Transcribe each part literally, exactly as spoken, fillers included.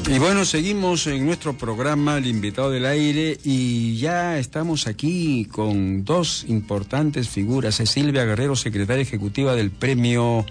Y bueno, seguimos en nuestro programa El Invitado del Aire y ya estamos aquí con dos importantes figuras. Es Silvia Guerrero, secretaria ejecutiva del premio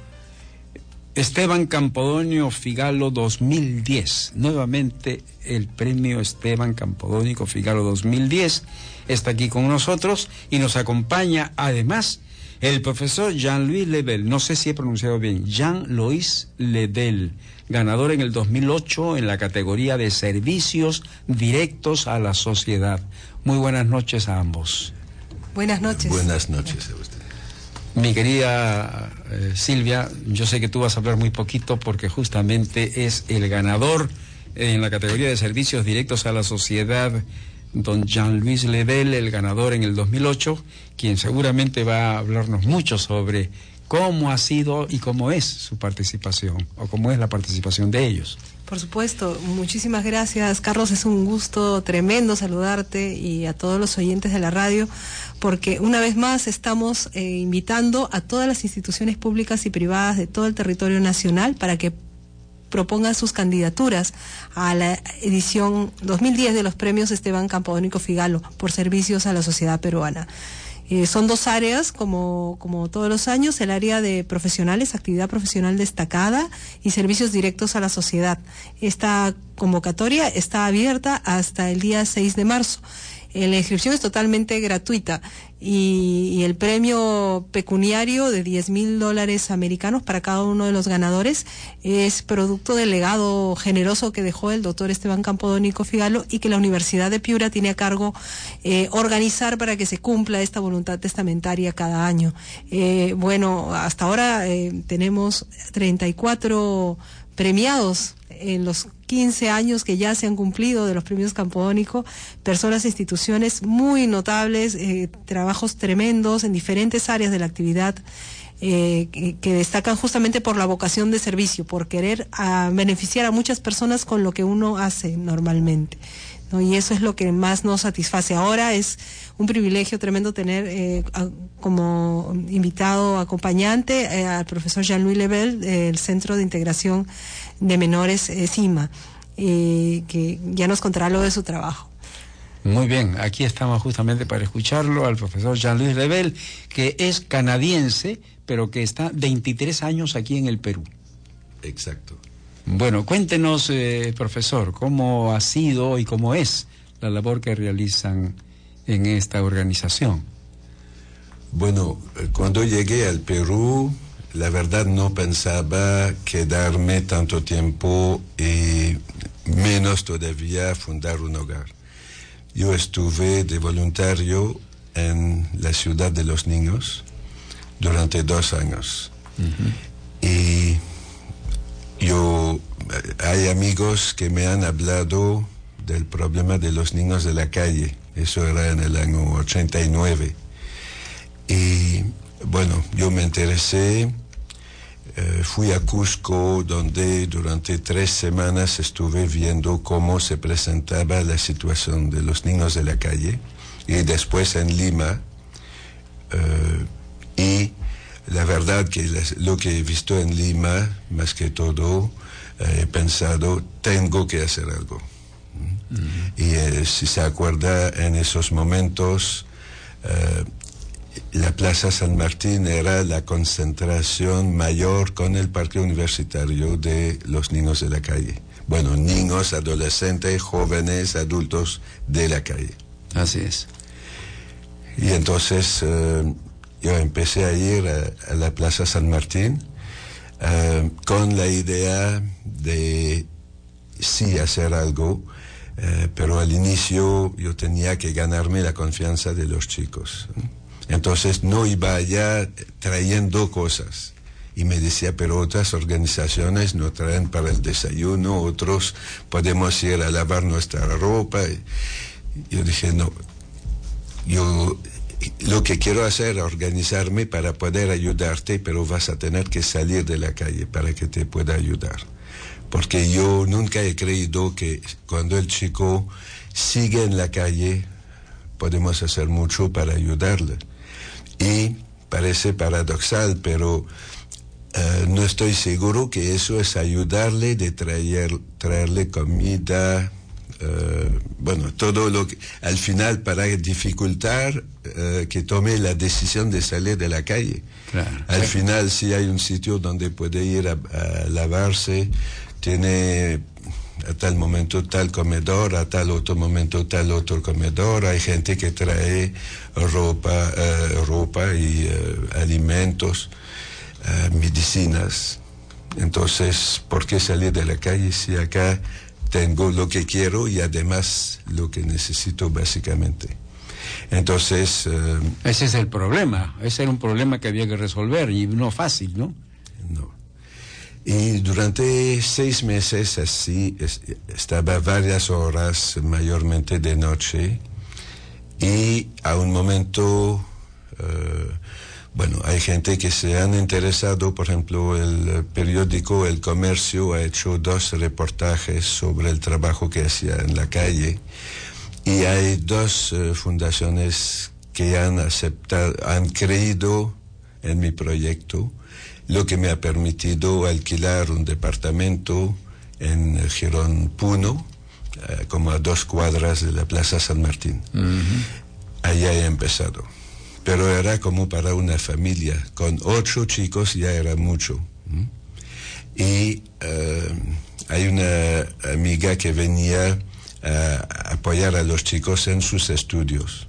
Esteban Campodónico Figalo dos mil diez. Nuevamente el premio Esteban Campodónico Figalo dos mil diez está aquí con nosotros y nos acompaña además el profesor Jean-Louis Lebel, no sé si he pronunciado bien, Jean-Louis Lebel, ganador en el dos mil ocho en la categoría de servicios directos a la sociedad. Muy buenas noches a ambos. Buenas noches. Buenas noches a usted. Mi querida eh, Silvia, yo sé que tú vas a hablar muy poquito porque justamente es el ganador en la categoría de servicios directos a la sociedad, don Jean-Louis Lebel, el ganador en el dos mil ocho, quien seguramente va a hablarnos mucho sobre cómo ha sido y cómo es su participación, o cómo es la participación de ellos. Por supuesto, muchísimas gracias, Carlos, es un gusto tremendo saludarte y a todos los oyentes de la radio, porque una vez más estamos eh, invitando a todas las instituciones públicas y privadas de todo el territorio nacional para que propongan sus candidaturas a la edición dos mil diez de los premios Esteban Campodónico Figalo por servicios a la sociedad peruana. Eh, son dos áreas, como, como todos los años, el área de profesionales, actividad profesional destacada y servicios directos a la sociedad. Esta convocatoria está abierta hasta el día seis de marzo. Eh, la inscripción es totalmente gratuita y, y el premio pecuniario de diez mil dólares americanos para cada uno de los ganadores es producto del legado generoso que dejó el doctor Esteban Campodónico Figalo y que la Universidad de Piura tiene a cargo eh, organizar para que se cumpla esta voluntad testamentaria cada año. Eh, bueno, hasta ahora eh, tenemos treinta y cuatro premiados en los quince años que ya se han cumplido de los premios Campodónico, personas e instituciones muy notables, eh, trabajos tremendos en diferentes áreas de la actividad, eh, que, que destacan justamente por la vocación de servicio, por querer a beneficiar a muchas personas con lo que uno hace normalmente, ¿no? Y eso es lo que más nos satisface. Ahora es un privilegio tremendo tener eh, a, como invitado acompañante eh, al profesor Jean-Louis Lebel del Centro de Integración de Menores eh, CIMA, eh, que ya nos contará lo de su trabajo. Muy bien, aquí estamos justamente para escucharlo al profesor Jean-Louis Lebel, que es canadiense, pero que está veintitrés años aquí en el Perú. Exacto. Bueno, cuéntenos, eh, profesor, cómo ha sido y cómo es la labor que realizan en esta organización. Bueno, cuando llegué al Perú, la verdad no pensaba quedarme tanto tiempo y menos todavía fundar un hogar. Yo estuve de voluntario en la Ciudad de los Niños durante dos años. Uh-huh. Y yo, hay amigos que me han hablado del problema de los niños de la calle. Eso era en el año ochenta y nueve. Y bueno, yo me interesé, eh, fui a Cusco, donde durante tres semanas estuve viendo cómo se presentaba la situación de los niños de la calle, y después en Lima, eh, y la verdad que las, lo que he visto en Lima, más que todo, eh, he pensado, tengo que hacer algo. Uh-huh. Y eh, si se acuerda, en esos momentos, eh, la Plaza San Martín era la concentración mayor con el parque universitario de los niños de la calle. Bueno, niños, adolescentes, jóvenes, adultos de la calle. Así es. Y entonces eh, yo empecé a ir a, a la Plaza San Martín eh, con la idea de sí hacer algo, eh, pero al inicio yo tenía que ganarme la confianza de los chicos. Entonces no iba allá trayendo cosas. Y me decía, pero otras organizaciones no traen para el desayuno, otros podemos ir a lavar nuestra ropa. Y yo dije, no, yo lo que quiero hacer es organizarme para poder ayudarte, pero vas a tener que salir de la calle para que te pueda ayudar. Porque yo nunca he creído que cuando el chico sigue en la calle, podemos hacer mucho para ayudarle. Y parece paradoxal, pero Uh, no estoy seguro que eso es ayudarle de traer, traerle comida, uh, bueno, todo lo que, al final para dificultar uh, que tome la decisión de salir de la calle. Claro. Al final, si hay un sitio donde puede ir a, a lavarse, tiene a tal momento tal comedor, a tal otro momento tal otro comedor. Hay gente que trae ropa, uh, ropa y uh, alimentos, uh, medicinas. Entonces, ¿por qué salir de la calle si acá tengo lo que quiero y además lo que necesito básicamente? Entonces... Uh, ese es el problema, ese era un problema que había que resolver y no fácil, ¿no? No. Y durante seis meses así, es, estaba varias horas, mayormente de noche, y a un momento, uh, bueno, hay gente que se han interesado, por ejemplo, el periódico El Comercio ha hecho dos reportajes sobre el trabajo que hacía en la calle, y hay dos uh, fundaciones que han aceptado, han creído en mi proyecto, lo que me ha permitido alquilar un departamento en Girón Puno, uh, como a dos cuadras de la Plaza San Martín. Uh-huh. Allá he empezado. Pero era como para una familia, con ocho chicos ya era mucho. ¿Mm? Y uh, hay una amiga que venía a apoyar a los chicos en sus estudios.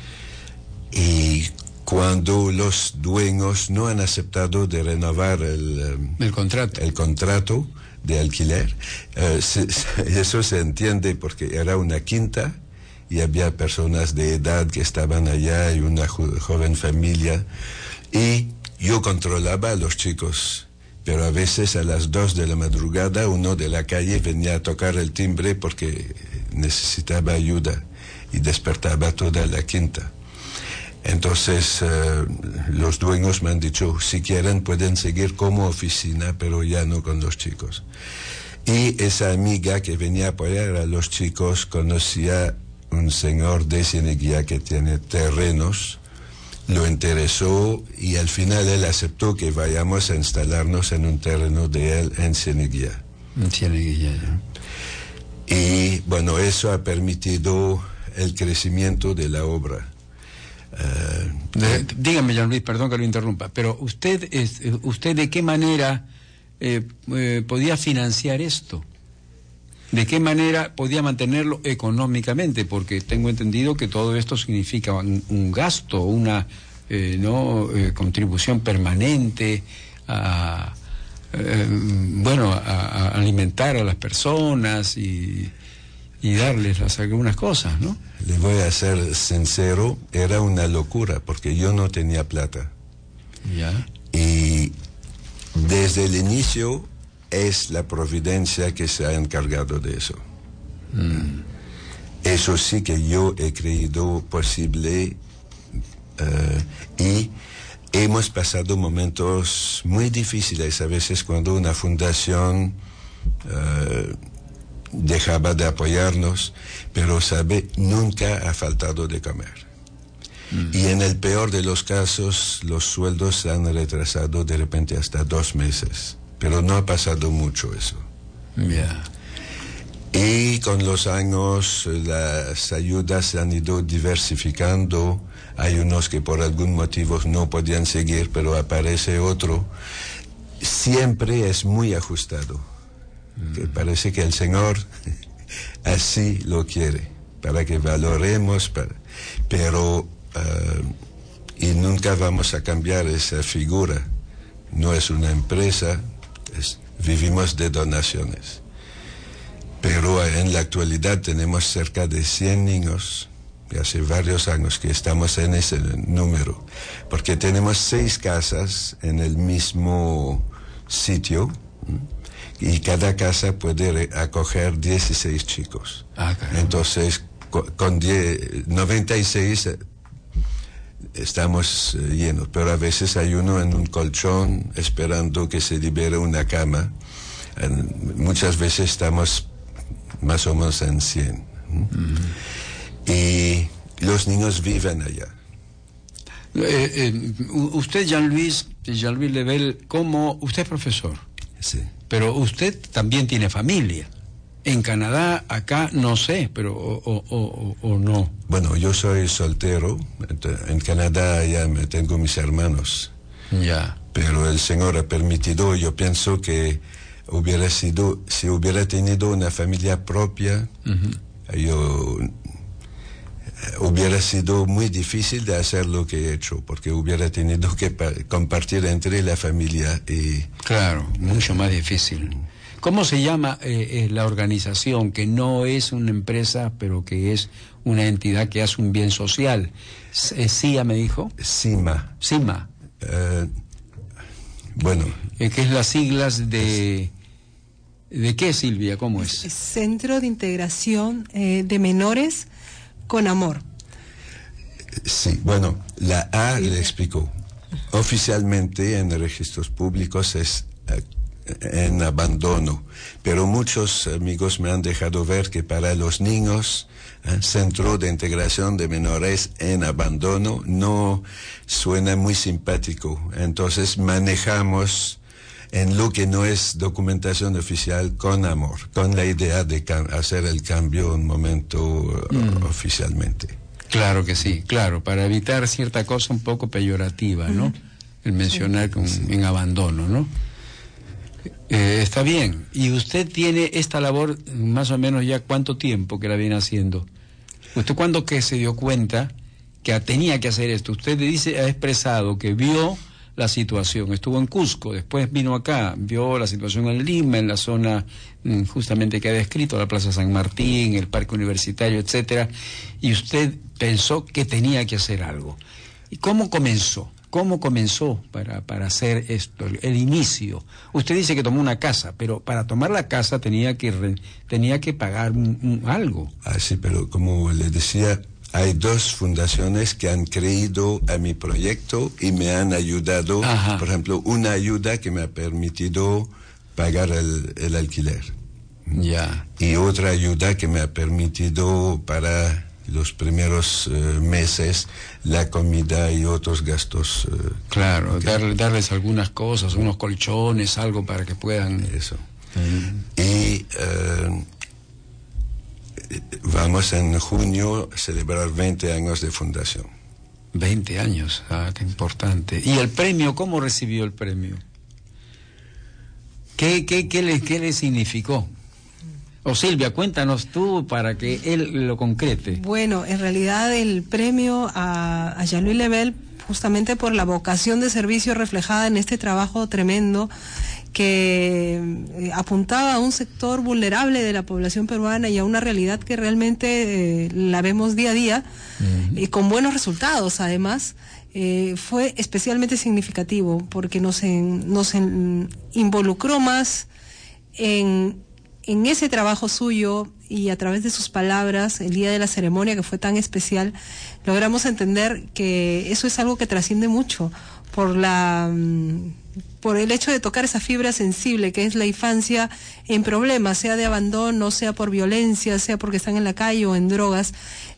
Y cuando los dueños no han aceptado de renovar el, um, el contrato, el contrato de alquiler, uh, se, eso se entiende porque era una quinta y había personas de edad que estaban allá y una jo- joven familia, y yo controlaba a los chicos, pero a veces a las dos de la madrugada uno de la calle venía a tocar el timbre porque necesitaba ayuda y despertaba toda la quinta. Entonces uh, los dueños me han dicho, si quieren pueden seguir como oficina, pero ya no con los chicos. Y esa amiga que venía a apoyar a los chicos conocía un señor de Cieneguía que tiene terrenos, lo interesó y al final él aceptó que vayamos a instalarnos en un terreno de él en Cieneguía. En Cieneguía, ¿no? Y bueno, eso ha permitido el crecimiento de la obra. Uh, de, dígame, Jean Luis, perdón que lo interrumpa, pero usted, es, usted ¿de qué manera eh, eh, podía financiar esto? ¿De qué manera podía mantenerlo económicamente? Porque tengo entendido que todo esto significa un, un gasto, una eh, no eh, contribución permanente a, eh, bueno, a, a alimentar a las personas y, y darles las, algunas cosas, ¿no? Le voy a ser sincero, era una locura porque yo no tenía plata. Ya. Y desde el inicio es la providencia que se ha encargado de eso. Mm. Eso sí que yo he creído posible uh, y hemos pasado momentos muy difíciles a veces cuando una fundación uh, dejaba de apoyarnos, pero sabe, nunca ha faltado de comer. Mm. Y en el peor de los casos los sueldos se han retrasado de repente hasta dos meses. Pero no ha pasado mucho eso. Yeah. Y con los años las ayudas se han ido diversificando. Hay unos que por algún motivo no podían seguir, pero aparece otro. Siempre es muy ajustado. Mm. Que parece que el Señor así lo quiere, para que valoremos, para, pero uh, y nunca vamos a cambiar esa figura. No es una empresa. Es, vivimos de donaciones, pero en la actualidad tenemos cerca de cien niños, y hace varios años que estamos en ese número, porque tenemos seis casas en el mismo sitio, y cada casa puede acoger dieciséis chicos. Ah, entonces con diez, noventa y seis estamos eh, llenos, pero a veces hay uno en un colchón esperando que se libere una cama. En, muchas veces estamos más o menos en cien. ¿Mm? Mm-hmm. Y los niños viven allá. Eh, eh, usted, Jean-Louis, Jean-Louis Lebel, como usted es profesor, Sí. pero usted también tiene familia. En Canadá, acá, no sé, pero o, o, o, o no. Bueno, yo soy soltero. En Canadá ya me tengo mis hermanos. Ya. Pero el Señor ha permitido, yo pienso que hubiera sido, si hubiera tenido una familia propia, uh-huh. yo hubiera sido muy difícil de hacer lo que he hecho, porque hubiera tenido que pa- compartir entre la familia y... Claro, mucho más difícil. ¿Cómo se llama eh, eh, la organización que no es una empresa, pero que es una entidad que hace un bien social? Eh, ¿CIA me dijo? CIMA. CIMA. Eh, bueno. Eh, que es las siglas de... ¿De qué, Silvia? ¿Cómo es? Es Centro de Integración eh, de Menores con Amor. Sí, bueno, la A sí. Le explico. Oficialmente en registros públicos es eh, en abandono, pero muchos amigos me han dejado ver que para los niños, eh, Centro de Integración de Menores en Abandono no suena muy simpático. Entonces manejamos en lo que no es documentación oficial con amor, con la idea de cam- hacer el cambio un momento mm. uh, oficialmente. Claro que sí, claro, para evitar cierta cosa un poco peyorativa, ¿no? Mm. El mencionar sí. con, sí. en abandono, ¿no? Eh, está bien. ¿Y usted tiene esta labor más o menos ya cuánto tiempo que la viene haciendo? ¿Usted cuándo que se dio cuenta que tenía que hacer esto? Usted dice, ha expresado que vio la situación, estuvo en Cusco, después vino acá, vio la situación en Lima, en la zona justamente que ha descrito, la Plaza San Martín, el Parque Universitario, etcétera, y usted pensó que tenía que hacer algo. ¿Y cómo comenzó? ¿Cómo comenzó para, para hacer esto, el, el inicio? Usted dice que tomó una casa, pero para tomar la casa tenía que, re, tenía que pagar un, un, algo. Ah, sí, pero como le decía, hay dos fundaciones que han creído a mi proyecto y me han ayudado. Ajá. Por ejemplo, una ayuda que me ha permitido pagar el, el alquiler. Ya. Y otra ayuda que me ha permitido para los primeros uh, meses la comida y otros gastos. Uh, claro, que... dar, darles algunas cosas, unos colchones, algo para que puedan... Eso. Mm. Y uh, vamos en junio a celebrar veinte años de fundación. veinte años, ah, qué importante. ¿Y el premio, cómo recibió el premio? ¿Qué, qué, qué, le, qué le significó? O Silvia, cuéntanos tú para que él lo concrete. Bueno, en realidad el premio a, a Jean-Louis Lebel, justamente por la vocación de servicio reflejada en este trabajo tremendo que eh, apuntaba a un sector vulnerable de la población peruana y a una realidad que realmente eh, la vemos día a día, uh-huh. y con buenos resultados además, eh, fue especialmente significativo porque nos, en, nos en, involucró más en... en ese trabajo suyo y a través de sus palabras, el día de la ceremonia que fue tan especial, logramos entender que eso es algo que trasciende mucho por la por el hecho de tocar esa fibra sensible que es la infancia en problemas, sea de abandono, sea por violencia, sea porque están en la calle o en drogas,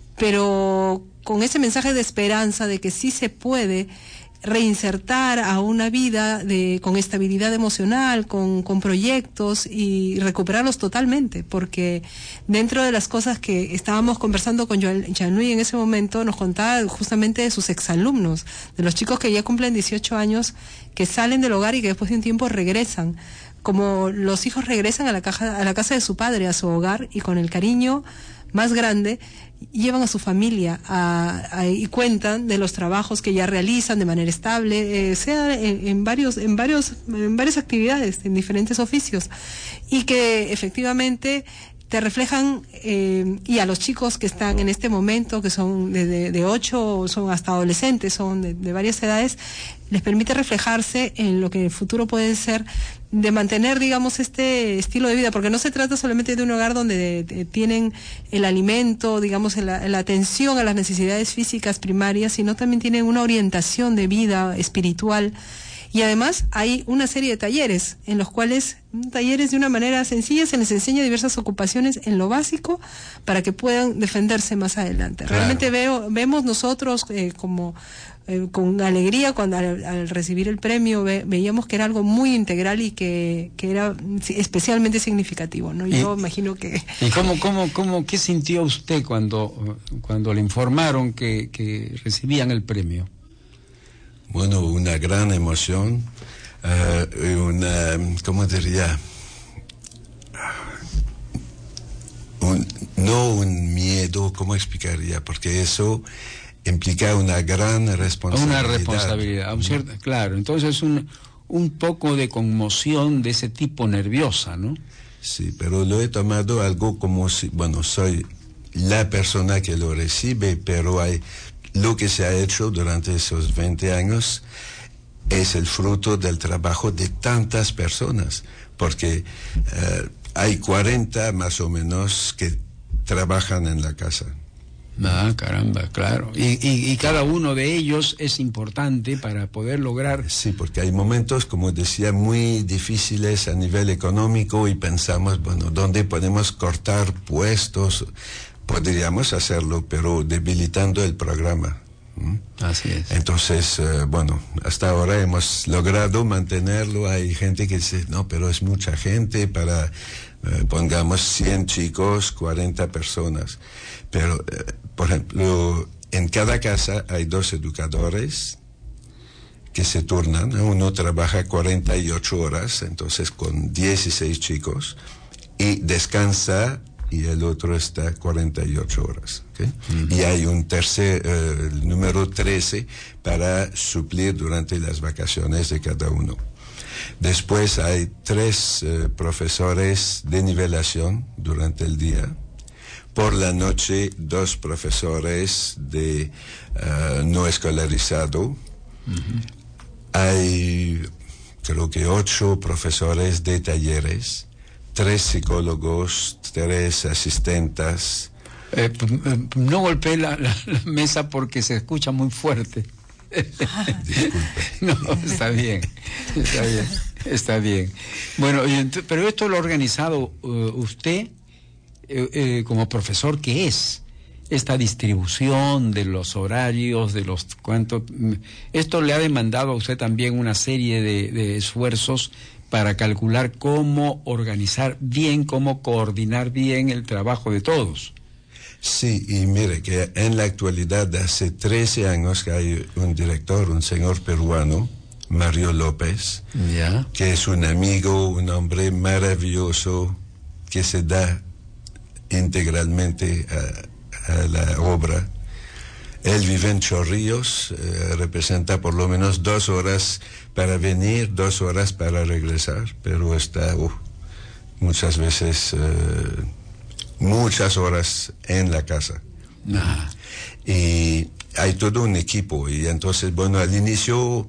pero con ese mensaje de esperanza de que sí se puede reinsertar a una vida de con estabilidad emocional, con, con proyectos y recuperarlos totalmente, porque dentro de las cosas que estábamos conversando con Jean-Louis en ese momento, nos contaba justamente de sus exalumnos, de los chicos que ya cumplen dieciocho años, que salen del hogar y que después de un tiempo regresan, como los hijos regresan a la, caja, a la casa de su padre, a su hogar, y con el cariño más grande llevan a su familia a, a, y cuentan de los trabajos que ya realizan de manera estable, eh, sea en, en varios en varios en varias actividades, en diferentes oficios, y que efectivamente te reflejan, eh, y a los chicos que están en este momento, que son de, de, de ocho, son hasta adolescentes, son de, de varias edades, les permite reflejarse en lo que en el futuro puede ser, de mantener, digamos, este estilo de vida, porque no se trata solamente de un hogar donde de, de, tienen el alimento, digamos, la, la atención a las necesidades físicas primarias, sino también tienen una orientación de vida espiritual. Y además hay una serie de talleres en los cuales, talleres de una manera sencilla, se les enseña diversas ocupaciones en lo básico para que puedan defenderse más adelante. Claro. Realmente veo, vemos nosotros eh, como eh, con alegría cuando al, al recibir el premio ve, veíamos que era algo muy integral y que, que era especialmente significativo, ¿no? Yo ¿Y, imagino que... ¿Y cómo, cómo, cómo, qué sintió usted cuando, cuando le informaron que, que recibían el premio? Bueno, una gran emoción, uh, una, ¿cómo diría? Un, no un miedo, ¿cómo explicaría? Porque eso implica una gran responsabilidad. Una responsabilidad, un cierto, claro. Entonces un, un poco de conmoción de ese tipo nerviosa, ¿no? Sí, pero lo he tomado algo como si, bueno, soy la persona que lo recibe, pero hay lo que se ha hecho durante esos veinte años es el fruto del trabajo de tantas personas, porque uh, hay cuarenta más o menos que trabajan en la casa. Ah, caramba, claro. Y, y, y cada uno de ellos es importante para poder lograr... Sí, porque hay momentos, como decía, muy difíciles a nivel económico y pensamos, bueno, ¿dónde podemos cortar puestos? Podríamos hacerlo, pero debilitando el programa. ¿Mm? Así es. Entonces, eh, bueno, hasta ahora hemos logrado mantenerlo. Hay gente que dice, no, pero es mucha gente para, eh, pongamos cien chicos, cuarenta personas. Pero, eh, por ejemplo, en cada casa hay dos educadores que se turnan. Uno trabaja cuarenta y ocho horas, entonces con dieciséis chicos, y descansa, y el otro está cuarenta y ocho horas. ¿Okay? Uh-huh. Y hay un tercer, eh, el número trece, para suplir durante las vacaciones de cada uno. Después hay tres eh, profesores de nivelación durante el día. Por la noche, dos profesores de uh, no escolarizado. Uh-huh. Hay, creo que ocho profesores de talleres, tres psicólogos, tres asistentes. Eh, no golpeé la, la, la mesa porque se escucha muy fuerte. Disculpe. No, está bien, está bien, está bien. Bueno, pero esto lo ha organizado uh, usted eh, eh, como profesor, ¿qué es? Esta distribución de los horarios, de los cuantos... Esto le ha demandado a usted también una serie de, de esfuerzos para calcular cómo organizar bien, cómo coordinar bien el trabajo de todos. Sí, y mire que en la actualidad hace trece años que hay un director, un señor peruano, Mario López, ¿ya? Que es un amigo, un hombre maravilloso, que se da integralmente a, a la obra. Él vive en Chorrillos, eh, representa por lo menos dos horas para venir, dos horas para regresar, pero está uh, muchas veces... Eh, muchas horas en la casa. Ah. Y hay todo un equipo, y entonces, bueno, al inicio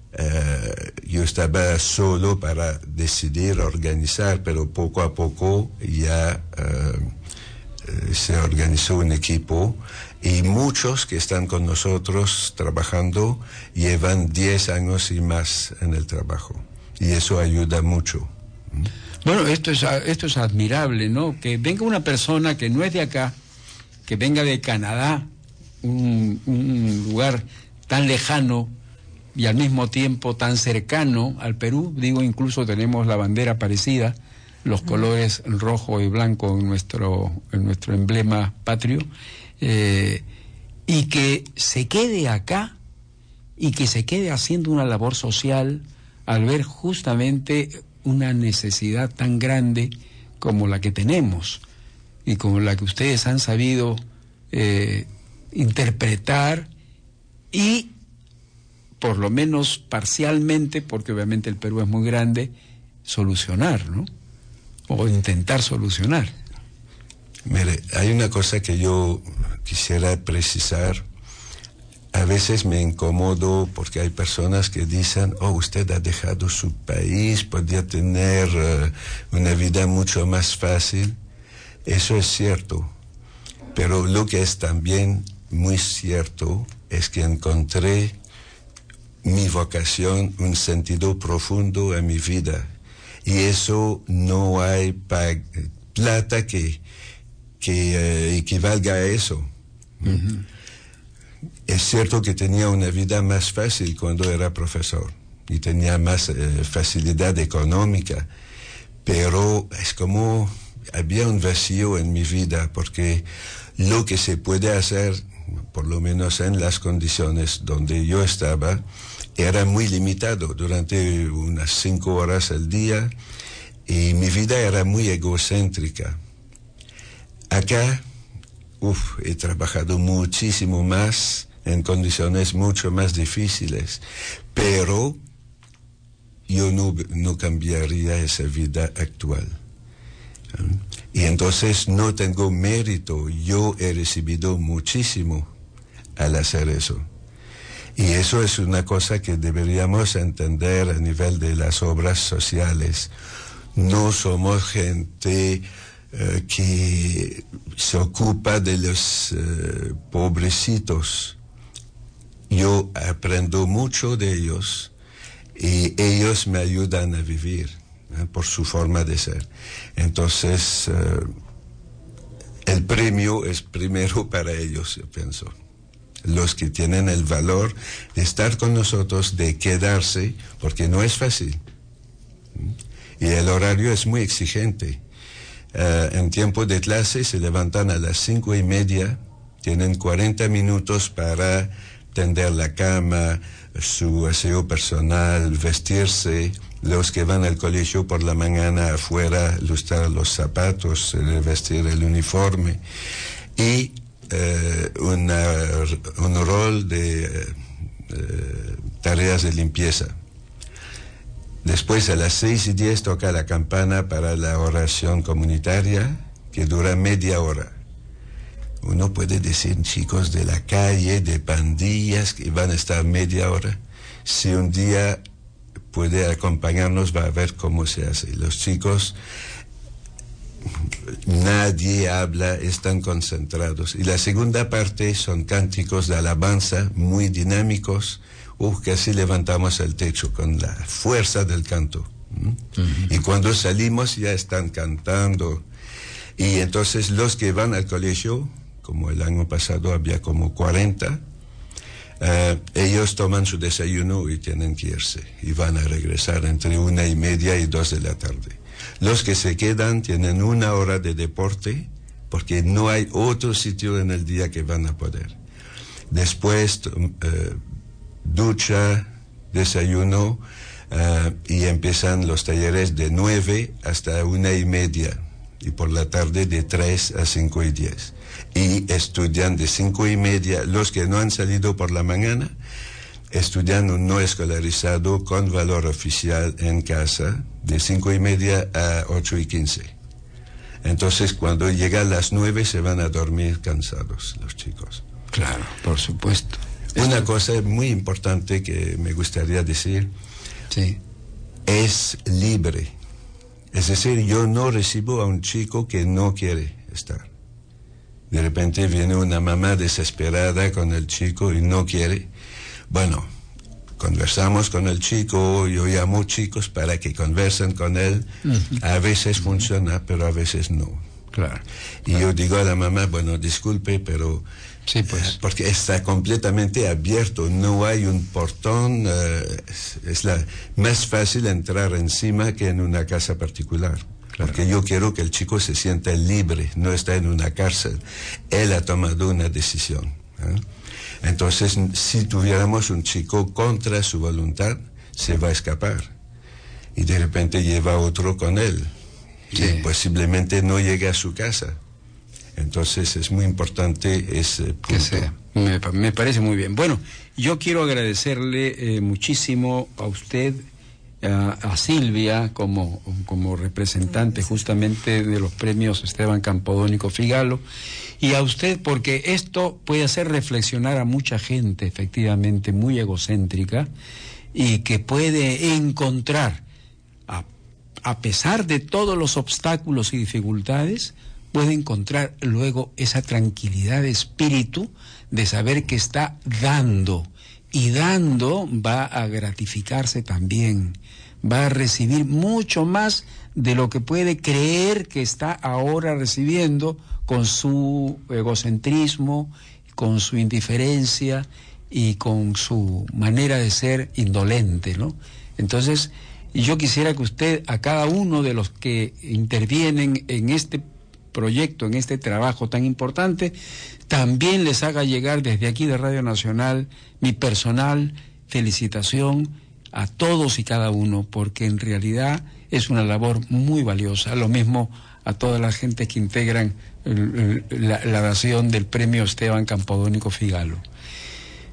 eh, yo estaba solo para decidir, organizar, pero poco a poco ya eh, eh, se organizó un equipo, y muchos que están con nosotros trabajando llevan diez años y más en el trabajo, y eso ayuda mucho. Bueno, esto es, esto es admirable, ¿no? Que venga una persona que no es de acá, que venga de Canadá, un, un lugar tan lejano y al mismo tiempo tan cercano al Perú. Digo, incluso tenemos la bandera parecida, los colores rojo y blanco en nuestro, en nuestro emblema patrio, eh, y que se quede acá y que se quede haciendo una labor social al ver justamente una necesidad tan grande como la que tenemos y como la que ustedes han sabido eh, interpretar y, por lo menos parcialmente, porque obviamente el Perú es muy grande, solucionar, ¿no? O intentar solucionar. Mire, hay una cosa que yo quisiera precisar. A veces me incomodo porque hay personas que dicen, oh, usted ha dejado su país, podría tener uh, una vida mucho más fácil. Eso es cierto, pero lo que es también muy cierto es que encontré mi vocación, un sentido profundo en mi vida, y eso no hay pa- plata que, que uh, equivalga a eso. Uh-huh. Es cierto que tenía una vida más fácil cuando era profesor y tenía más eh, facilidad económica, pero es como había un vacío en mi vida, porque lo que se puede hacer, por lo menos en las condiciones donde yo estaba, era muy limitado durante unas cinco horas al día, y mi vida era muy egocéntrica. Acá, uf, he trabajado muchísimo más, en condiciones mucho más difíciles, pero yo no, no cambiaría esa vida actual. Y entonces no tengo mérito, yo he recibido muchísimo al hacer eso. Y eso es una cosa que deberíamos entender a nivel de las obras sociales. No somos gente eh, que se ocupa de los eh, pobrecitos. Yo aprendo mucho de ellos y ellos me ayudan a vivir, ¿eh? Por su forma de ser. Entonces, eh, el premio es primero para ellos, yo pienso. Los que tienen el valor de estar con nosotros, de quedarse, porque no es fácil. Y el horario es muy exigente. Uh, en tiempo de clase se levantan a las cinco y media, tienen cuarenta minutos para tender la cama, su aseo personal, vestirse. Los que van al colegio por la mañana afuera, lustrar los zapatos, vestir el uniforme. Y uh, una, un rol de uh, tareas de limpieza. Después a las seis y diez toca la campana para la oración comunitaria, que dura media hora. Uno puede decir, chicos de la calle, de pandillas, que van a estar media hora. Si un día puede acompañarnos, va a ver cómo se hace. Los chicos, nadie habla, están concentrados. Y la segunda parte son cánticos de alabanza, muy dinámicos. Uh, casi levantamos el techo con la fuerza del canto. ¿Mm? Uh-huh. Y cuando salimos ya están cantando. Y entonces los que van al colegio, como el año pasado había como cuarenta, uh, ellos toman su desayuno y tienen que irse. Y van a regresar entre una y media y dos de la tarde. Los que se quedan tienen una hora de deporte, porque no hay otro sitio en el día que van a poder. Después Uh, ducha, desayuno, uh, y empiezan los talleres de nueve hasta una y media, y por la tarde de tres a cinco y diez. Y estudian de cinco y media, los que no han salido por la mañana, estudian un no escolarizado con valor oficial en casa, de cinco y media a ocho y quince. Entonces, cuando llegan las nueve, se van a dormir cansados los chicos. Claro, por supuesto. Una cosa muy importante que me gustaría decir, sí, es libre. Es decir, yo no recibo a un chico que no quiere estar. De repente viene una mamá desesperada con el chico y no quiere. Bueno, conversamos con el chico, yo llamo chicos para que conversen con él. Uh-huh. A veces funciona, pero a veces no. Claro. Y claro. yo digo a la mamá, bueno, disculpe, pero... Sí, pues. Porque está completamente abierto, no hay un portón, uh, es, es la más fácil entrar encima que en una casa particular. Claro. Porque yo quiero que el chico se sienta libre, no está en una cárcel. Él ha tomado una decisión. ¿eh? Entonces, si tuviéramos un chico contra su voluntad, se va a escapar. Y de repente lleva otro con él. Sí. Y posiblemente no llegue a su casa. Entonces es muy importante ese punto. Que sea. Me, me parece muy bien. Bueno, yo quiero agradecerle eh, muchísimo a usted, a, a Silvia, como, como representante justamente de los premios Esteban Campodónico Figalo, y a usted porque esto puede hacer reflexionar a mucha gente, efectivamente, muy egocéntrica, y que puede encontrar, a, a pesar de todos los obstáculos y dificultades, puede encontrar luego esa tranquilidad de espíritu de saber que está dando, y dando va a gratificarse también, va a recibir mucho más de lo que puede creer que está ahora recibiendo con su egocentrismo, con su indiferencia y con su manera de ser indolente, ¿no? Entonces, yo quisiera que usted, a cada uno de los que intervienen en este proyecto, en este trabajo tan importante, también les haga llegar desde aquí de Radio Nacional mi personal felicitación a todos y cada uno, porque en realidad es una labor muy valiosa. Lo mismo a toda la gente que integran el, el, la, la nación del premio Esteban Campodónico Figalo.